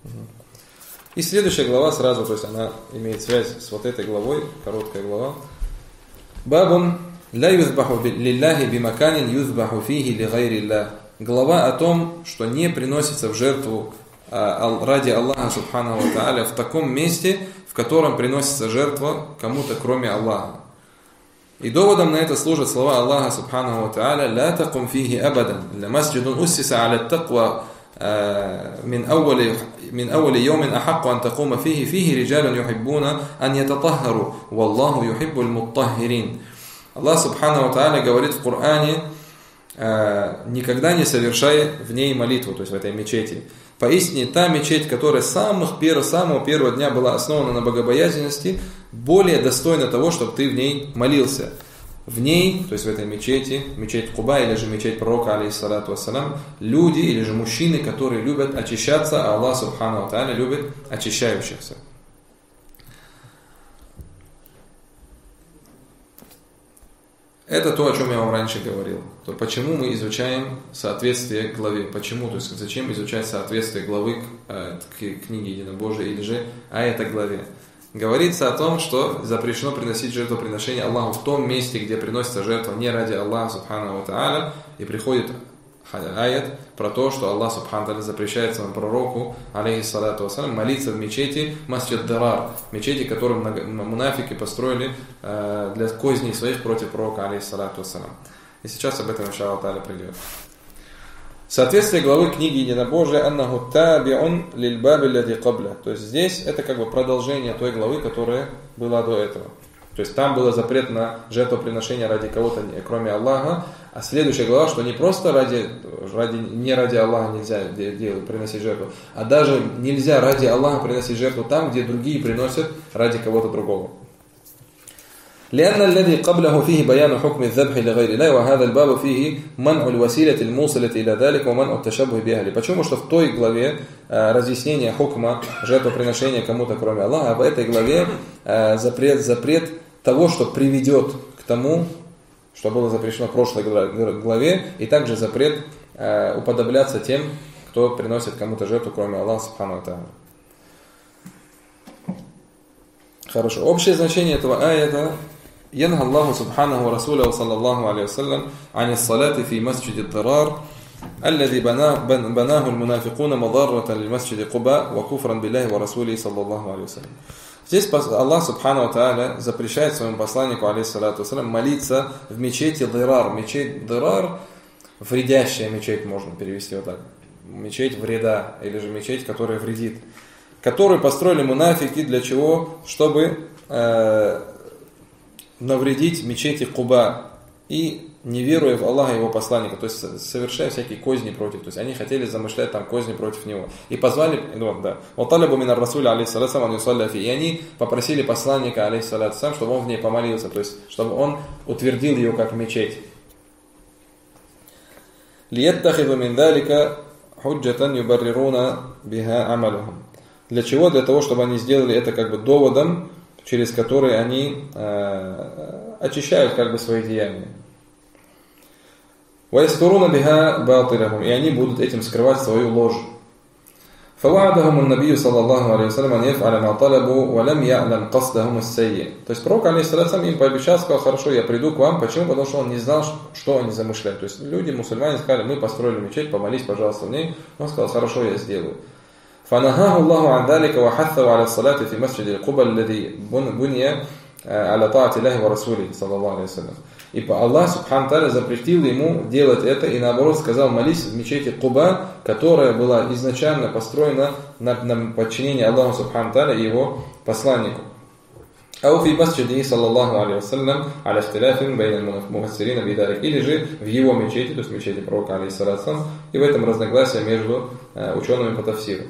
И следующая глава сразу, то есть она имеет связь с вот этой главой, короткая глава. Бабун ла юзбаху лилляхи бимаканин юзбаху фихи ли гайриллах. Глава о том, что не приносится в жертву ради Аллаха субханаху ва тааля в таком месте, в котором приносится жертва кому-то кроме Аллаха. И доводом на это служат слова Аллаха субханаху ва тааля: «Ла такум фихи абадан, ля масджидун уссиса аля тақва من أول يوم أحق أن تقوم فيه رجال يحبون أن يتطهروا والله يحب المطهرين». Аллах субхану ва тааля говорит в Коране: никогда не совершай в ней молитву, то есть в этой мечети. Поистине та мечеть, которая с самого первого дня была основана на богобоязненности, более достойна того, чтобы ты в ней молился. В ней, то есть в этой мечети, мечеть Куба или же мечеть пророка, алейхиссалату вассалам, люди или же мужчины, которые любят очищаться, а Аллах субхану ва тааля любит очищающихся. Это то, о чем я вам раньше говорил. То почему мы изучаем соответствие к главе? Почему? То есть зачем изучать соответствие главы к книге Единобожия или же аята главе? Говорится о том, что запрещено приносить жертвоприношение Аллаху в том месте, где приносится жертва не ради Аллаха субхану ва тааля, и приходит аят про то, что Аллах субхану ва тааля запрещает своему пророку, алейхиссалату вассалям, молиться в мечети Масджид Дарар, мечети, которую мунафики построили для козней своих против пророка, алейхиссалату вассалям. И сейчас об этом иншаллах тааля придет. Соответствие главы книги Единобожия «Аннаху табиун лильбаби лади кабля». То есть здесь это как бы продолжение той главы, которая была до этого. То есть там был запрет на жертвоприношение ради кого-то, кроме Аллаха. А следующая глава, что не просто не ради Аллаха нельзя приносить жертву, а даже нельзя ради Аллаха приносить жертву там, где другие приносят ради кого-то другого. لأن الذي قبله فيه بيان حكم الذبح لغير الله وهذا الباب فيه منع الوسيلة الموصلة إلى ذلك ومنع التشبه بأهله. Почему? Что в той главе разъяснение хукма жертвоприношения кому-то кроме Аллаха, а в этой главе запрет того, что приведет к тому, что было запрещено в прошлой главе, и также запрет уподобляться тем, кто приносит кому-то жертву кроме Аллаха субхану ва тааля. Хорошо. Общее значение этого аята: ينهى الله سبحانه ورسوله صلى الله عليه وسلم عن الصلاة في مسجد الضرار الذي بناه المنافقون مضرة للمسجد قباء وكفرا بالله ورسوله صلى الله عليه وسلم. Здесь Аллах субхану ва тааля запрещает своему посланнику, алейхиссалату вассалям, молиться в мечети Дирар. Мечеть Дирар, вредящая мечеть, можно перевести вот так. Мечеть вреда, или же мечеть, которая вредит. Которую построили мунафики для чего? Чтобы навредить мечети Куба и не веруя в Аллаха и его посланника, то есть совершая всякие козни против, то есть они хотели замышлять там козни против него. И позвали, и они попросили посланника, алейхиссалату вассалям, чтобы он в ней помолился, то есть чтобы он утвердил ее как мечеть. لِيَتَّخِذُ مِنْ ذَلِكَ حُجَّةً يُبَرِّرُونَ بِهَا عَمَلُهُمْ. Для чего? Для того, чтобы они сделали это как бы доводом, через который они очищают как бы свои деяния. وَيَسْتُرُونَ بِهَا بَاطِلَهُمْ. И они будут этим скрывать свою ложь. فَوَعَدَهُمُ النَّبِيُّ صلى الله عليه وسلم أن يفعل ما طلبوا ولم يعلم قصدهم السيء. То есть пророк, алейхиссалату им пообещал, сказал: хорошо, я приду к вам. Почему? Потому что он не знал, что они замышляют. То есть люди, мусульмане, сказали: мы построили мечеть, помолись, пожалуйста, в ней. Он сказал: хорошо, я сделаю. فنهاه الله عن ذلك وحثه على الصلاة في مسجد قباء الذي بني على طاعة الله ورسوله صلى الله عليه وسلم. И Аллах субхану тааля запретил ему делать это и наоборот сказал: молись в мечети Куба, которая была изначально построена на подчинении Аллаху субхану тааля и его посланнику. أو في مسجده صلى الله عليه وسلم على اختلاف بين المفسرين بذلك. Или же в его мечети, то есть мечети пророка, алейхиссалату, и в этом разногласие между учеными по тафсиру.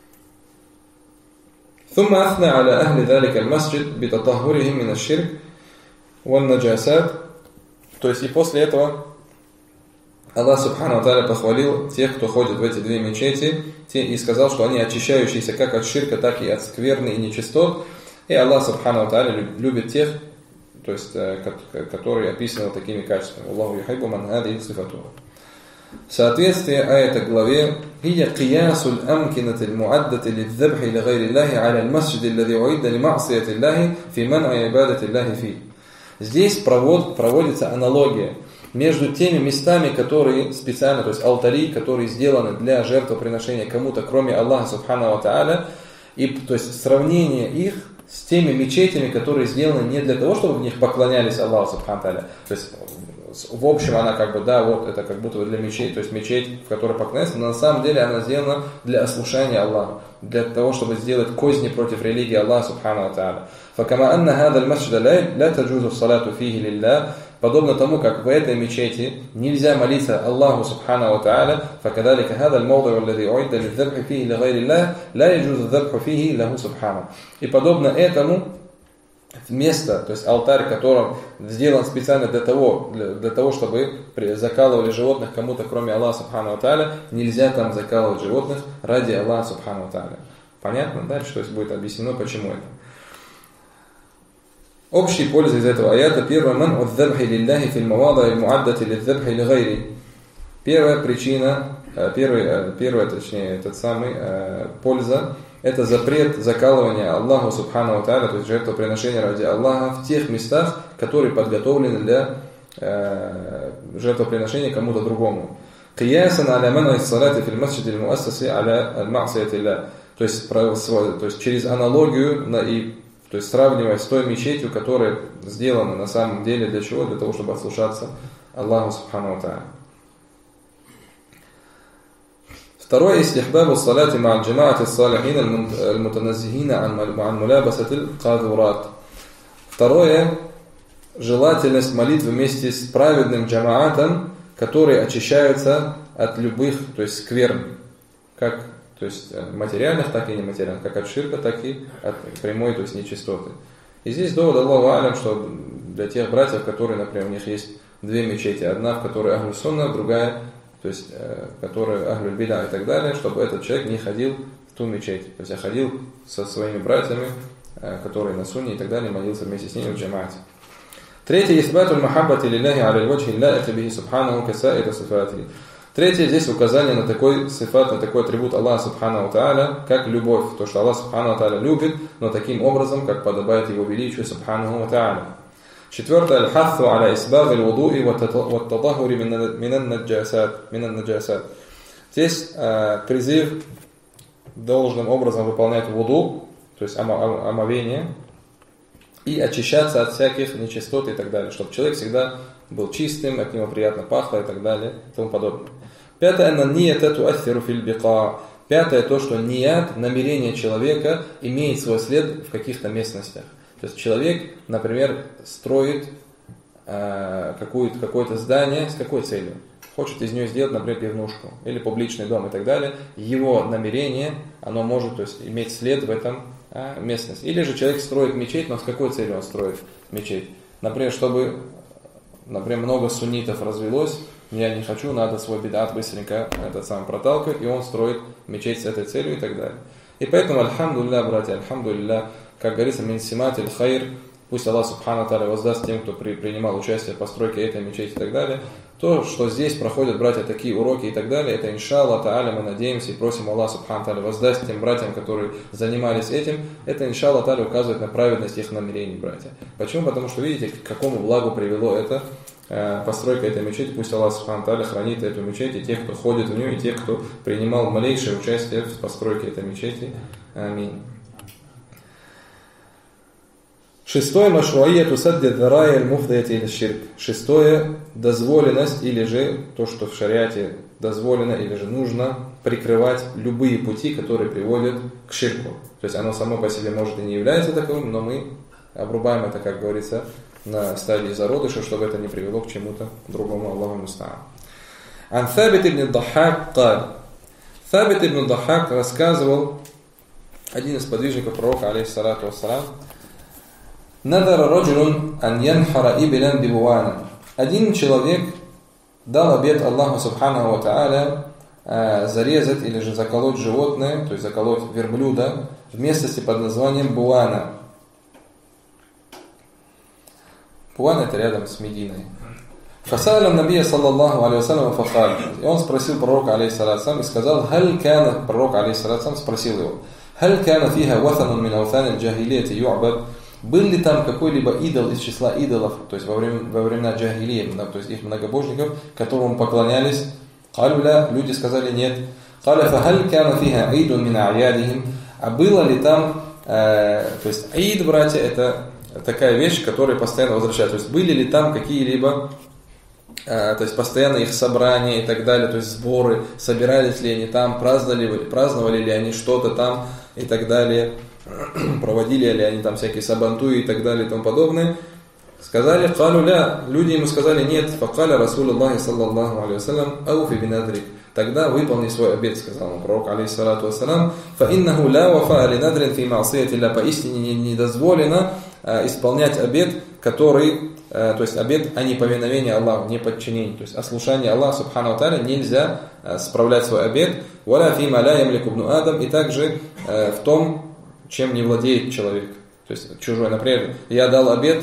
ثم أثنى على أهل ذلك المسجد بتطهرهم من الشرك والنجاسات. То есть и после этого Аллах субхану ва тааля похвалил тех, кто ходит в эти две мечети, и сказал, что они очищающиеся как от ширка, так и от скверны и нечистот. И Аллах субхану ва тааля любит тех, то есть которые описаны вот такими качествами. Аллаху юхиббу ман хадихи сифатуху. Соответствие аята главе هي قياس الأمكنة المعدة للذبح لغير الله على المسجد الذي أعد لمعصية الله في منع عبادة الله فيه. Здесь проводится аналогия между теми местами, которые специально, то есть алтари, которые сделаны для жертвоприношения кому-то, кроме Аллаха Субхану ва Тааля, и то есть сравнение их с теми мечетями, которые сделаны не для того, чтобы в них поклонялись Аллаху Субхану ва Тааля. То есть в общем она как бы, да, вот это как будто для мечети, то есть мечеть, в которой поклоняются, но на самом деле она сделана для ослушания Аллаха, для того, чтобы сделать козни против религии Аллаха Субхану ва Тааля. فكما أن هذا المسجد لا تجوز الصلاة فيه لله, подобно тому, как в этой мечети нельзя молиться Аллаху Субхану ва Тааля, فكذلك هذا الموضع الذي أعد للذبح فيه لغير الله لا يجوز الذبح فيه له سبحانه. И подобно этому место, то есть алтарь, который сделан специально для того, чтобы закалывали животных кому-то, кроме Аллаха Субхану ва Тааля, нельзя там закалывать животных ради Аллаха Субхану ва Тааля. Понятно? Дальше то есть будет объяснено, почему это. Общие пользы из этого аята. Первое, ман ад-дзабхи лилляхи фил мавади'и аль-му'аддати лидз-дзабхи ли гайри. Первая причина, польза, это запрет закалывания Аллаху Субхану ва Тааля, то есть жертвоприношения ради Аллаха в тех местах, которые подготовлены для жертвоприношения кому-то другому. Қиясан аля ман'и ас-салати фил масджиди аль-муассаси аля аль-ма'сияти ллах. То есть через аналогию то есть сравнивая с той мечетью, которая сделана на самом деле для чего? Для того, чтобы ослушаться Аллаху Субхану ва Тааля. Второе, истихбабу салати ма'аль джамаати ас-салихин аль-мутаназзихина ан мулабасати аль-кадурат. Второе, желательность молитвы вместе с праведным джамаатом, которые очищаются от любых, то есть скверн, как то есть материальных, так и нематериальных, как от ширка, так и от прямой, то есть нечистоты. И здесь довод Аллаху алям, что для тех братьев, которые, например, у них есть две мечети, одна, в которой ахлю сунна, другая, то есть которая ахлю бида и так далее, чтобы этот человек не ходил в ту мечеть. То есть я ходил со своими братьями, которые на сунне и так далее, молился вместе с ними в джамаате. Третье, исбатуль махаббати лилляхи аля аль-ваджхи ла'ика бихи субханаху касаида сифати. Третье, здесь указание на такой сифат, на такой атрибут Аллаха Субхану ва Тааля, как любовь. То, что Аллах Субхану ва Тааля любит, но таким образом, как подобает Его величию Субхану ва Тааля. Четвертое, аль-хатту аля исбаг аль-вудуи ва ат-татахури минан наджасат. Здесь призыв должным образом выполнять вуду, то есть омовение, и очищаться от всяких нечистот и так далее, чтобы человек всегда был чистым, от него приятно пахло и так далее и тому подобное. Пятое, пятое, то, что ният, намерение человека имеет свой след в каких-то местностях. То есть человек, например, строит какое-то здание с какой целью? Хочет из нее сделать, например, пивнушку или публичный дом и так далее. Его намерение, оно может, то есть, иметь след в этом местности. Или же человек строит мечеть, но с какой целью он строит мечеть? Например, чтобы, много суннитов развелось, я не хочу, надо свой бидат быстренько проталкивать, и он строит мечеть с этой целью и так далее. И поэтому, альхамдулилля, братья, альхамдулилля, как говорится, мин симат иль хайр, пусть Аллах Субхану ва Тааля воздаст тем, кто принимал участие в постройке этой мечети и так далее. То, что здесь проходят, братья, такие уроки и так далее, это иншаллах тааля, мы надеемся и просим Аллах Субхану ва Тааля воздаст тем братьям, которые занимались этим, это иншаллах тааля указывает на праведность их намерений, братья. Почему? Потому что видите, к какому благу привело это постройка этой мечети. Пусть Аллах Субхану ва Тааля хранит эту мечеть, и тех, кто ходит в нее, и тех, кто принимал малейшее участие в постройке этой мечети. Аминь. Шестое, машруияту садди дharaya аль-муфдияти или ширк. Шестое, дозволенность, или же то, что в шариате дозволено, или же нужно прикрывать любые пути, которые приводят к ширку. То есть оно само по себе может и не является таковым, но мы обрубаем это, как говорится, на стадии зародыша, чтобы это не привело к чему-то другому. Аллаху муста'ан. Ан Thабит ибн Даххак каль. Thабит ибн Даххак рассказывал, один из подвижников пророка, алейхиссалату вассалам, Надара раджулун ан янхара ибилан бибуана. Один человек дал обет Аллаху Субхану ва Тааля зарезать или же заколоть животное, то есть заколоть верблюда в местности под названием Буана. Буана — это рядом с Мединой. Фасаля набия саллаллаху алейхи вассалям факаль. И он спросил пророка алейхиссалям и сказал, халь кана, пророк алейхиссалям спросил его, халь кана фиха ватанун мин аутан джахилияти ю'бад. Был ли там какой-либо идол из числа идолов, то есть во времена джахилии, то есть их многобожников, которым поклонялись? Калюля, люди сказали нет. Каля фахаль кана фиха идун мин a'ядихим. А было ли там, то есть аид, братья, это такая вещь, которая постоянно возвращается. То есть были ли там какие-либо, то есть постоянно их собрания и так далее, то есть сборы, собирались ли они там, праздновали ли они что-то там и так далее, проводили ли они там всякие сабантуи и так далее и тому подобное. Сказали, калюля, люди ему сказали нет, факаля Расулуллахи саллаллаху алейхи вассалям, ауфи бинадрик. Тогда выполни свой обет, сказал ему пророк, алейхиссалату вассалам, фаиннаху ла вафа али надрин фи ма'сиятилля, поистине не дозволено исполнять обет, который, то есть обет о неповиновении Аллаху, неподчинении, то есть ослушание Аллаха субхану ва тааля, нельзя справлять свой обет, валя фима ла ямлику ибну адам, и также в том, чем не владеет человек, то есть чужой. Например, я дал обет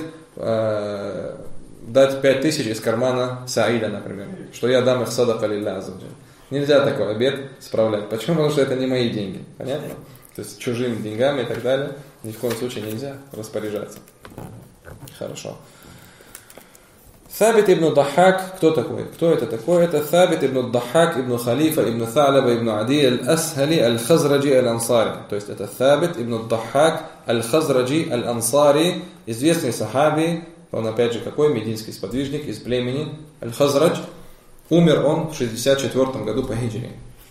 дать 5000 из кармана Саида, например, что я дам их садака лилля азза ва джалля. Нельзя такой обет справлять. Почему? Потому что это не мои деньги. Понятно? То есть чужими деньгами и так далее ни в коем случае нельзя распоряжаться. Хорошо. Сабит ибн Дахак, кто такой? Кто это такой? Это Сабит ибн Дахак, ибн Халифа, ибн Салаба, ибн Ади, аль-Асхали, аль-Хазраджи, аль-Ансари. То есть это Сабит ибн Дахак, аль-Хазраджи, аль-Ансари, известный сахаби, он опять же какой? Мединский сподвижник из племени аль-Хазрадж. Умер он в 64 году по хиджре.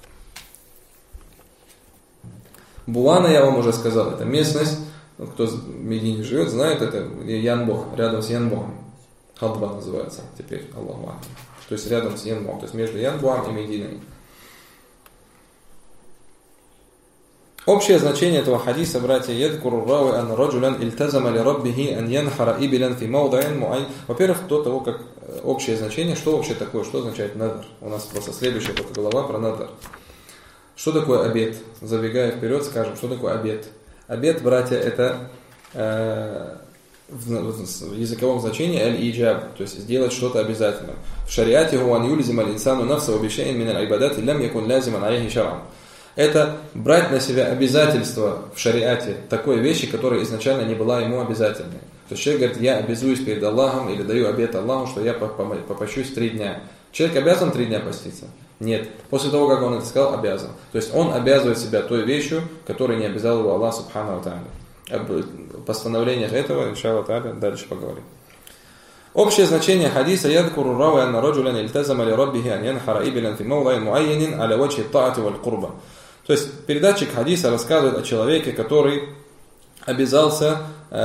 Буана, я вам уже сказал, это местность, кто в Медине живет, знает, это Янбох, рядом с Янбохом. Хадба называется теперь, Аллаху ахмад. То есть рядом с Янбохом, то есть между Янбохом и Мединой. Общее значение этого хадиса, братья, ядкуру рауи ан раджулян ильтазама ли раббихи ан янхара ибилян фи маудаин муай. Во-первых, до того, как общее значение, что вообще такое, что означает надр. У нас просто следующая глава про надр. Что такое обет? Забегая вперед, скажем, что такое обет. Обет, братья, это в языковом значении аль-иджаб, то есть сделать что-то обязательно. В шариате хуан юлизим аль-инсану нафса вабишаин мин аль-айбадат лям якун лазиман алейхи шарам. Это брать на себя обязательство в шариате такой вещи, которая изначально не была ему обязательной. То есть человек говорит, я обязуюсь перед Аллахом или даю обет Аллаху, что я попощусь 3 дня. Человек обязан 3 дня поститься? Нет. После того, как он это сказал, обязан. То есть он обязывает себя той вещью, которой не обязал его Аллах субхану ва тааля. Об постановлениях этого, иншаллах тааля, дальше поговорим. Общее значение хадиса ядкуру рауи анна раджулян ильтазама ли раббихи ан янхара ибилян фи маудаин муайянин аля ваджхи таати валь курба. То есть передатчик хадиса рассказывает о человеке, который обязался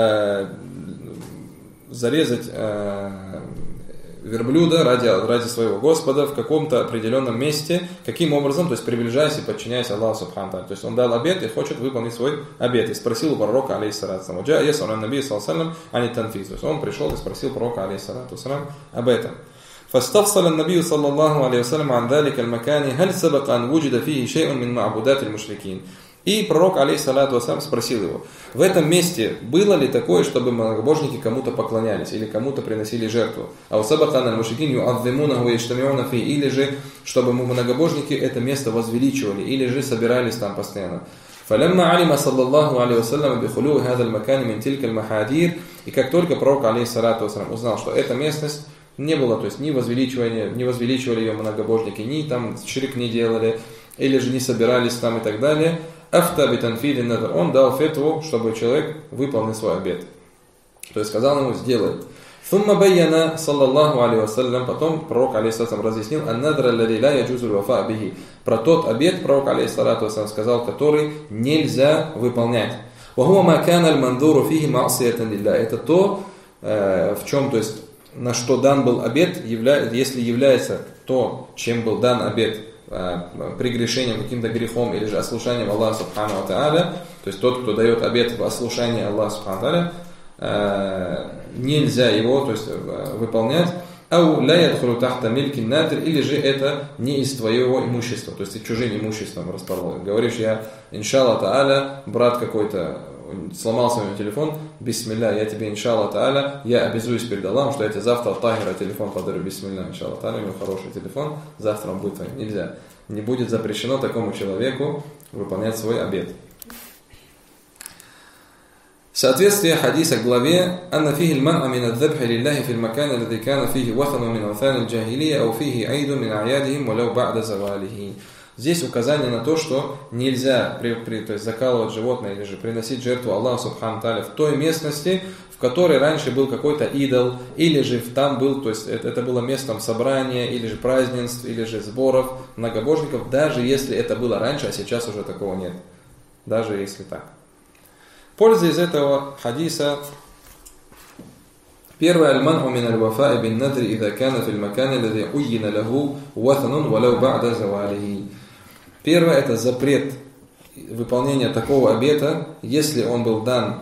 зарезать верблюда ради своего Господа в каком-то определенном месте. Каким образом? То есть приближаясь и подчиняясь Аллаху субхану ва тааля. То есть он дал обет и хочет выполнить свой обет. И спросил у пророка, алейхиссалату вассалам, то есть он пришел и спросил пророка, алейхиссалату вассалам, об этом. فاستفصل النبي صلى الله عليه وسلم عن ذلك المكان هل سبق أن وجد فيه شيء من معبودات المشركين. И пророк, алейхиссалату вассалам, спросил его, в этом месте было ли такое, чтобы многобожники кому-то поклонялись или кому-то приносили жертву? А у сабакана мушрикин ю'аззимунаху яштамиуна фи, или же, чтобы многобожники это место возвеличивали, или же собирались там постоянно. فلما علم صلى الله عليه وسلم بخلو هذا المكان من تلك المحاذير, и как только пророк, алейхиссалату вассалам, узнал, что эта местность не было, то есть не возвеличивали ее многобожники, ни там ширк не делали, или же не собирались там и так далее, он дал фетву, чтобы человек выполнил свой обет. То есть сказал ему, сделай. ثم بين صلى الله عليه وسلم, потом пророк, алейхиссалату разъяснил, النذر الذي لا يجوز الوفاء به, про тот обет пророк, алейхиссалату сказал, который нельзя выполнять. وهو ما كان المنذور فيه معصية لله. Это то, в чем, то есть на что дан был обет, если является то, чем был дан обет, прегрешением, каким-то грехом или же ослушанием Аллаха субхану ва тааля, то есть тот, кто дает обет в ослушании Аллаха субхану ва тааля, нельзя его, то есть выполнять. Ау ля ядхулу тахта милькин надр, или же это не из твоего имущества, то есть ты чужим имуществом расположен. Говоришь, я, иншаллах тааля, брат какой-то сломался у него телефон, бисмилля, я тебе, иншаллах тааля, я обязуюсь перед Аллахом, что я тебе завтра от Тахира телефон подарю, бисмилля, иншаллах тааля, у него хороший телефон, завтра он будет твоим. Нельзя. Не будет запрещено такому человеку выполнять свой обет. Соответствие хадиса к главе «Анна фихи льман амин аддабхи лилляхи фил макана лади кана фихи вахану мин авthан аль-джахилия ау фихи айду мин аядихим валяу ба'да завалихи». Здесь указание на то, что нельзя то есть закалывать животное или же приносить жертву Аллаху Субхану Тааля в той местности, в которой раньше был какой-то идол, или же там был, то есть это было местом собрания, или же празднеств, или же сборов многобожников, даже если это было раньше, а сейчас уже такого нет. Даже если так. Польза из этого хадиса. Первое, аль-ман'у мин аль-вафа'i бин надри идha кана фил макане лади уйина лаху ватанун валяу ба'да завалихи. Первое, это запрет выполнения такого обета, если он был дан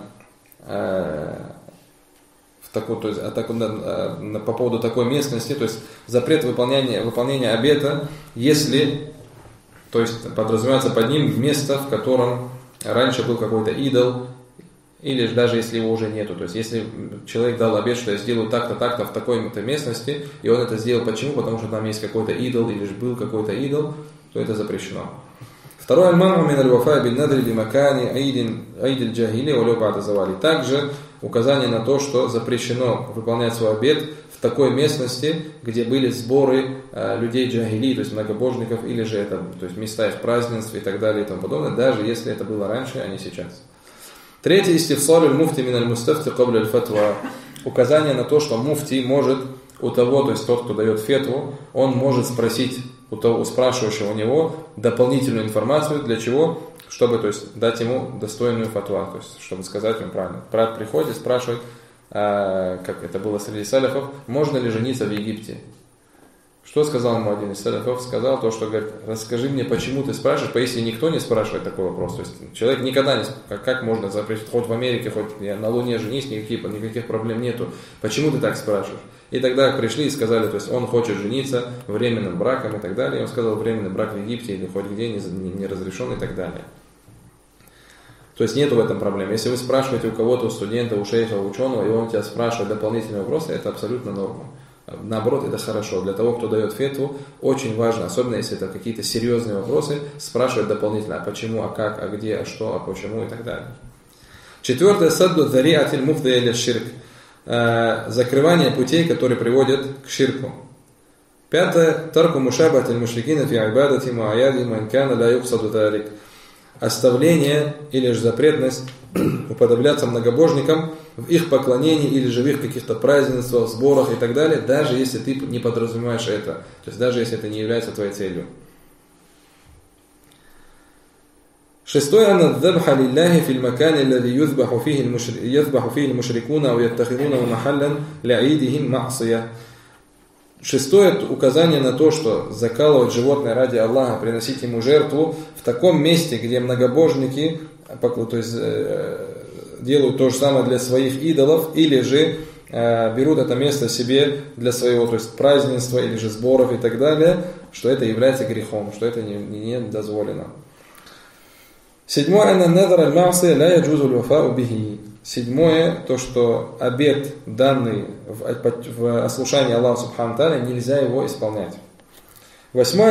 то есть, по поводу такой местности, то есть запрет выполнения обета, если, то есть подразумевается под ним место, в котором раньше был какой-то идол, или даже если его уже нету. То есть если человек дал обет, что я сделаю так-то в такой-то местности, и он это сделал почему? Потому что там есть какой-то идол, или же был какой-то идол, то это запрещено. Второе, аль-ману мин аль-вафа бин надри ли макани айдиль джахили валяу ба'да завали. Также указание на то, что запрещено выполнять свой обет в такой местности, где были сборы людей джахили, то есть многобожников, или же это, то есть места их празднеств и так далее и тому подобное, даже если это было раньше, а не сейчас. Третье, истифсар аль-муфти мин аль-мустафти кабля аль-фатва. Указание на то, что муфти может у того, то есть тот, кто дает фетву, он может спросить у того, у спрашивающего у него дополнительную информацию, для чего? Чтобы, то есть, дать ему достойную фатва, то есть, чтобы сказать ему правильно. Брат приходит, спрашивает, как это было среди салафов, можно ли жениться в Египте? Что сказал ему один из салафов? Сказал то, что говорит, расскажи мне, почему ты спрашиваешь, если никто не спрашивает такой вопрос. То есть человек никогда не спрашивает, как можно запретить, хоть в Америке, хоть на Луне женись, никаких проблем нету. Почему ты так спрашиваешь? И тогда пришли и сказали, то есть он хочет жениться временным браком и так далее. И он сказал, временный брак в Египте или хоть где не разрешен и так далее. То есть нету в этом проблем. Если вы спрашиваете у кого-то, у студента, у шейха, у ученого, и он тебя спрашивает дополнительные вопросы, это абсолютно норма. Наоборот, это хорошо. Для того, кто дает фетву, очень важно, особенно если это какие-то серьезные вопросы, спрашивать дополнительно, а почему, а как, а где, а что, а почему и так далее. Четвертое, садду зариатиль муфдия иля ширк. Закрывание путей, которые приводят к ширку. Пятое, тарку мушабатиль мушрикина фи айбадати муаяди манкана ла юксаду тарик. Оставление или же запретность уподобляться многобожникам в их поклонении или же в их каких-то празднествах, сборах и так далее, даже если ты не подразумеваешь это, то есть даже если это не является твоей целью. Шестое, анна дзабха лилляхи фил макане аллади юзбаху фихи аль-мушрикуна ау яттахидуна махаллян ли'идихим ма'сия. Шестое, указание на то, что закалывать животное ради Аллаха, приносить ему жертву в таком месте, где многобожники, то есть делают то же самое для своих идолов, или же берут это место себе для своего, то есть празднества, или же сборов и так далее, что это является грехом, что это не дозволено. Седьмое, Седьмое, то, что обет, данный в ослушании Аллаха Субхану Тааля, нельзя его исполнять. Восьмое,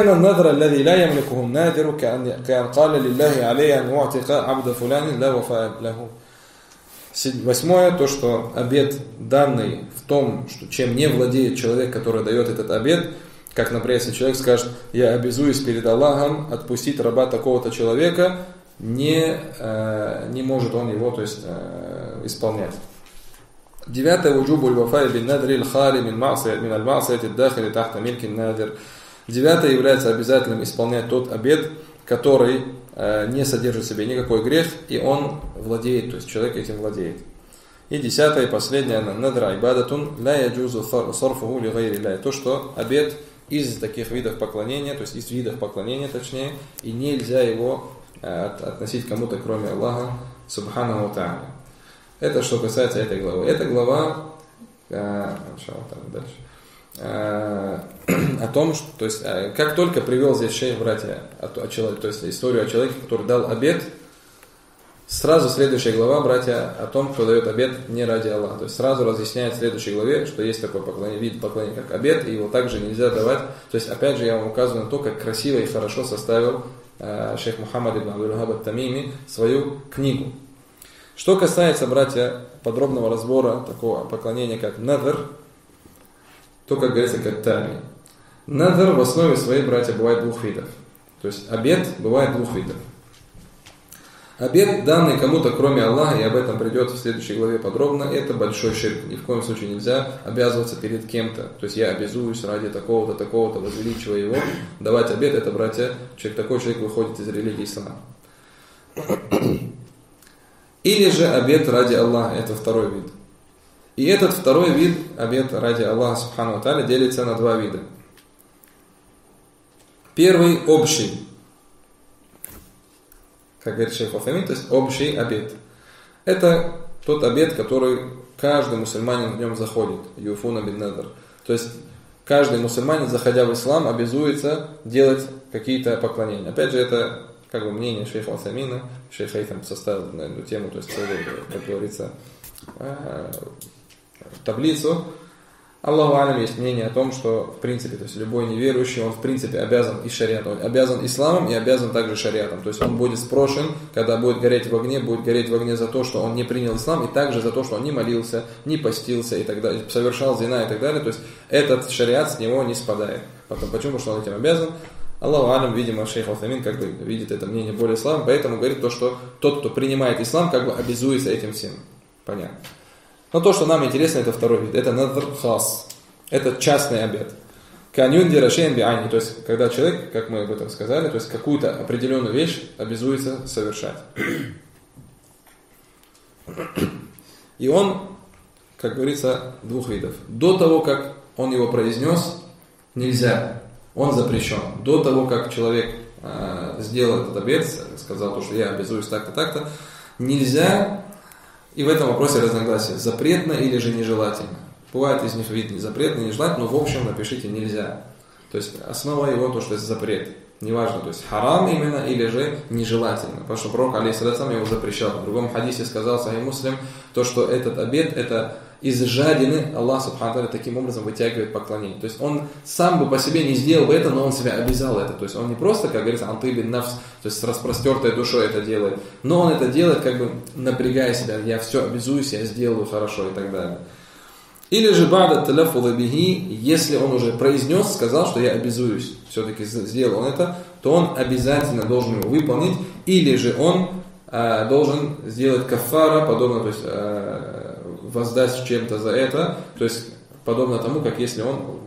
Восьмое, то, что обет, данный в том, что чем не владеет человек, который дает этот обет, как, например, если человек скажет, я обязуюсь перед Аллахом отпустить раба такого-то человека, не может он его, то есть, исполнять. Девятое, уджубу аль-вафай бин надри аль-хали мин аль-ма'сияти дахили тахта мильки надир. Девятое, является обязательным исполнять тот обет, который не содержит в себе никакой грех, и он владеет, то есть человек этим владеет. И десятое, последнее, надра айбадатун ла яджузу сарфуху ли гайри ля. То, что обет из таких видов поклонения, то есть из видов поклонения, точнее, и нельзя его относить кому-то, кроме Аллаха Субханаху Тааля. Это что касается этой главы. Эта глава дальше, о том, что, то есть, как только привел здесь шейх, братья, то есть историю о человеке, который дал обет, Сразу следующая глава, братья, о том, кто дает обет не ради Аллаха. То есть сразу разъясняет в следующей главе, что есть такой вид поклонения, как обет, и его также нельзя давать. То есть, опять же, я вам указываю на то, как красиво и хорошо составил шейх Мухаммад ибн Абдул-Ваххаб ат-Тамими свою книгу. Что касается, братья, подробного разбора такого поклонения, как надр, то, как говорится, как тами. Надр в основе своей, братья, бывает двух видов. То есть обет бывает двух видов. Обет, данный кому-то кроме Аллаха, и об этом придет в следующей главе подробно, это большой ширк. Ни в коем случае нельзя обязываться перед кем-то. То есть я обязуюсь ради такого-то, такого-то, возвеличивая его, давать обет, это, братья, такой человек выходит из религии ислама. Или же обет ради Аллаха, это второй вид. И этот второй вид, обет ради Аллаха, субхану ва тааля, делится на два вида. Первый общий. Как говорит шейх Уфаймин, то есть общий обет. Это тот обет, который каждый мусульманин в нем заходит. Юфуна бин надр. То есть каждый мусульманин, заходя в ислам, обязуется делать какие-то поклонения. Опять же, это как бы мнение шейха Уфаймина. Шейх Хайфам составил на эту тему, то есть целую, как говорится, таблицу. Аллаху алям, есть мнение о том, что в принципе, то есть любой неверующий, он в принципе обязан и шариатом, он обязан исламом и обязан также шариатом. То есть он будет спрошен, когда будет гореть в огне за то, что он не принял ислам, и также за то, что он не молился, не постился и так далее, совершал зина и так далее. То есть этот шариат с него не спадает. Потом, почему? Потому что он этим обязан. Аллаху алям, видимо, шейх Уфаймин как бы видит это мнение более слабым, поэтому говорит то, что тот, кто принимает ислам, как бы обязуется этим всем. Понятно. Но то, что нам интересно, это второй вид. Это надр хас. Это частный обет. Канюнди рашейн би'айни. То есть, когда человек, как мы об этом сказали, то есть какую-то определенную вещь обязуется совершать. И он, как говорится, двух видов. До того, как он его произнес, нельзя. Он запрещен. До того, как человек сделал этот обет, сказал, что я обязуюсь так-то, так-то, нельзя. И в этом вопросе разногласия. Запретно или же нежелательно. Бывает из них вид запретно, нежелательно, но в общем напишите нельзя. То есть основа его то, что это запрет. Неважно, то есть харам именно или же нежелательно. Потому что пророк, алейхиссалям, его запрещал. В другом хадисе сказал Сахих Муслим, то, что этот обет, это из жадины Аллах субхану ва тааля таким образом вытягивает поклонение. То есть он сам бы по себе не сделал бы это, но он себя обязал это. То есть он не просто, как говорится, анты бин нафс, то есть с распростертой душой это делает, но он это делает как бы напрягая себя. Я все обязуюсь, я сделаю хорошо и так далее. Или же бада таляффуза бихи, если он уже произнес, сказал, что я обязуюсь, все-таки сделал он это, то он обязательно должен его выполнить, или же он должен сделать кафара, подобно, то есть воздасть чем-то за это, то есть подобно тому, как если он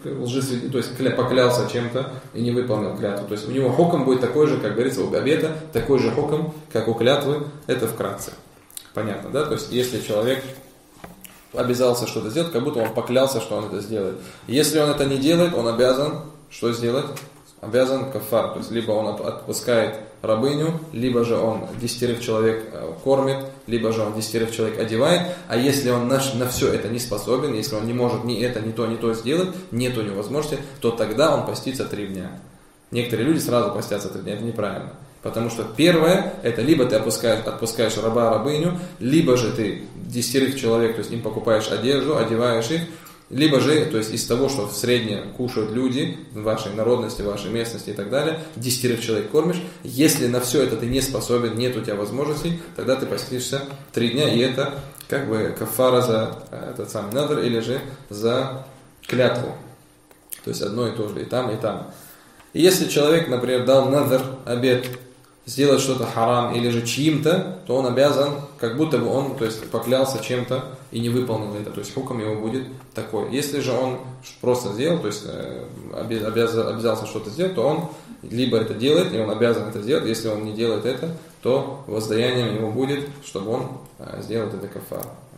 то есть поклялся чем-то и не выполнил клятву. То есть у него хукм будет такой же, как говорится, у обета, такой же хукм, как у клятвы, это вкратце. Понятно, да? То есть если человек обязался что-то сделать, как будто он поклялся, что он это сделает. Если он это не делает, он обязан что сделать? Обязан кафар. То есть либо он отпускает рабыню, либо же он 10 человек кормит, либо же он 10 человек одевает. А если он на все это не способен, если он не может ни это, ни то сделать, нет у него возможности, то тогда он постится 3 дня. Некоторые люди сразу постятся 3 дня, это неправильно. Потому что первое, это либо ты отпускаешь раба-рабыню, либо же ты 10 человек, то есть им покупаешь одежду, одеваешь их, либо же, то есть из того, что в среднем кушают люди в вашей народности, в вашей местности и так далее, 10 человек кормишь. Если на все это ты не способен, нет у тебя возможностей, тогда ты постишься 3 дня, и это как бы кафара за этот самый надр или же за клятву. То есть одно и то же, и там, и там. И если человек, например, дал надр, обет, сделать что-то харам или же чьим-то, то он обязан, как будто бы он, то есть поклялся чем-то и не выполнил это, то есть хукм его будет такой. Если же он просто сделал, то есть обязался что-то сделать, то он либо это делает, и он обязан это сделать, если он не делает это, то воздаянием ему будет, чтобы он сделал это кафар.